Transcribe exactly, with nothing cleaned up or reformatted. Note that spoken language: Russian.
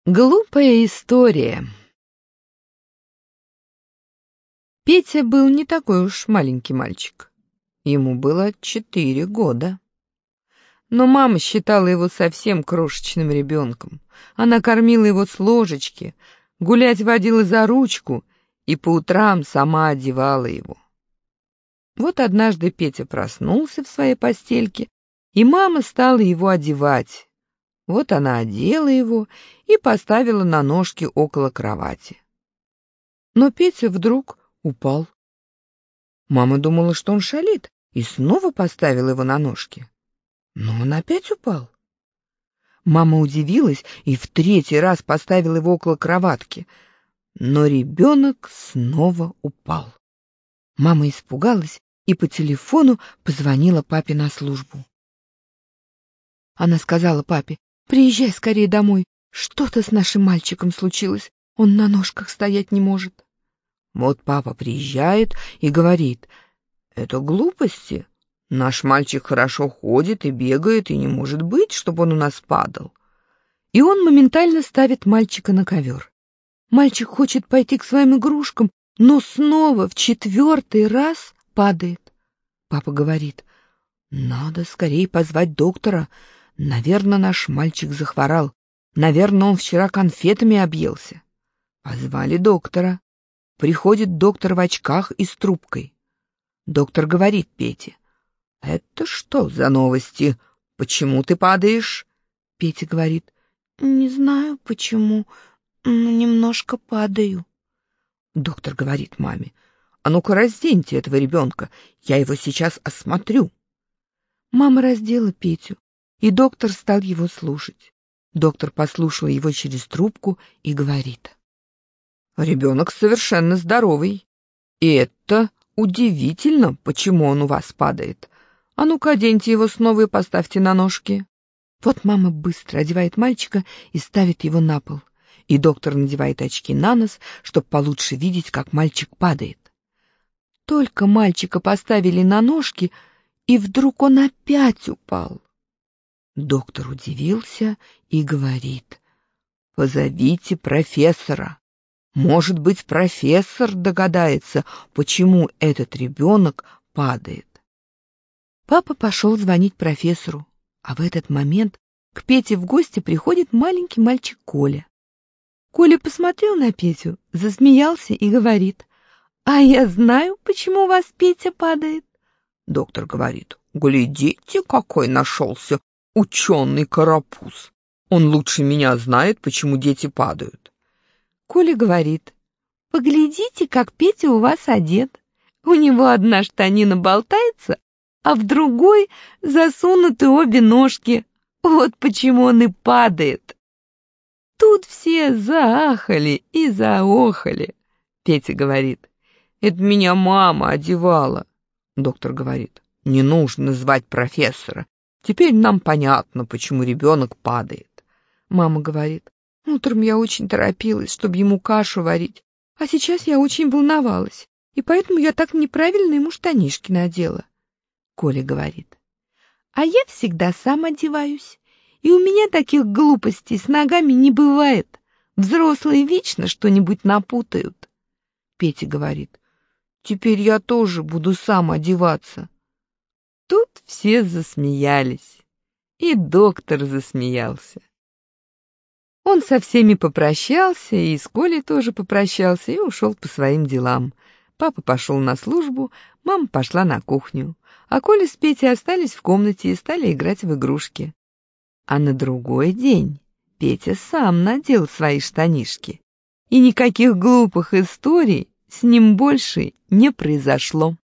Глупая история. Петя был не такой уж маленький мальчик. Ему было четыре года. Но мама считала его совсем крошечным ребенком. Она кормила его с ложечки, гулять водила за ручку и по утрам сама одевала его. Вот однажды Петя проснулся в своей постельке, и мама стала его одевать. Вот она одела его и поставила на ножки около кровати. Но Петя вдруг упал. Мама думала, что он шалит, и снова поставила его на ножки. Но он опять упал. Мама удивилась и в третий раз поставила его около кроватки. Но ребенок снова упал. Мама испугалась и по телефону позвонила папе на службу. Она сказала папе: «Приезжай скорее домой. Что-то с нашим мальчиком случилось. Он на ножках стоять не может». Вот папа приезжает и говорит: «Это глупости. Наш мальчик хорошо ходит и бегает, и не может быть, чтобы он у нас падал». И он моментально ставит мальчика на ковер. Мальчик хочет пойти к своим игрушкам, но снова в четвертый раз падает. Папа говорит: «Надо скорее позвать доктора. Наверное, наш мальчик захворал. Наверное, он вчера конфетами объелся». Позвали доктора. Приходит доктор в очках и с трубкой. Доктор говорит Пете: «Это что за новости? Почему ты падаешь?» Петя говорит: «Не знаю почему, но немножко падаю». Доктор говорит маме: «А ну-ка разденьте этого ребенка, я его сейчас осмотрю». Мама раздела Петю, и доктор стал его слушать. Доктор послушал его через трубку и говорит: «Ребенок совершенно здоровый, и это удивительно, почему он у вас падает. А ну-ка оденьте его снова и поставьте на ножки». Вот мама быстро одевает мальчика и ставит его на пол, и доктор надевает очки на нос, чтобы получше видеть, как мальчик падает. Только мальчика поставили на ножки, и вдруг он опять упал. Доктор удивился и говорит: «Позовите профессора. Может быть, профессор догадается, почему этот ребенок падает». Папа пошел звонить профессору, а в этот момент к Пете в гости приходит маленький мальчик Коля. Коля посмотрел на Петю, засмеялся и говорит: «А я знаю, почему у вас Петя падает». Доктор говорит: «Глядите, какой нашелся ученый карапуз. Он лучше меня знает, почему дети падают». Коля говорит: «Поглядите, как Петя у вас одет. У него одна штанина болтается, а в другой засунуты обе ножки. Вот почему он и падает». Тут все заахали и заохали. Петя говорит: «Это меня мама одевала». Доктор говорит: «Не нужно звать профессора. Теперь нам понятно, почему ребенок падает». Мама говорит: «Утром я очень торопилась, чтобы ему кашу варить, а сейчас я очень волновалась, и поэтому я так неправильно ему штанишки надела». Коля говорит: «А я всегда сам одеваюсь, и у меня таких глупостей с ногами не бывает. Взрослые вечно что-нибудь напутают». Петя говорит: «Теперь я тоже буду сам одеваться». Тут все засмеялись, и доктор засмеялся. Он со всеми попрощался, и с Колей тоже попрощался, и ушел по своим делам. Папа пошел на службу, мама пошла на кухню, а Коля с Петей остались в комнате и стали играть в игрушки. А на другой день Петя сам надел свои штанишки, и никаких глупых историй с ним больше не произошло.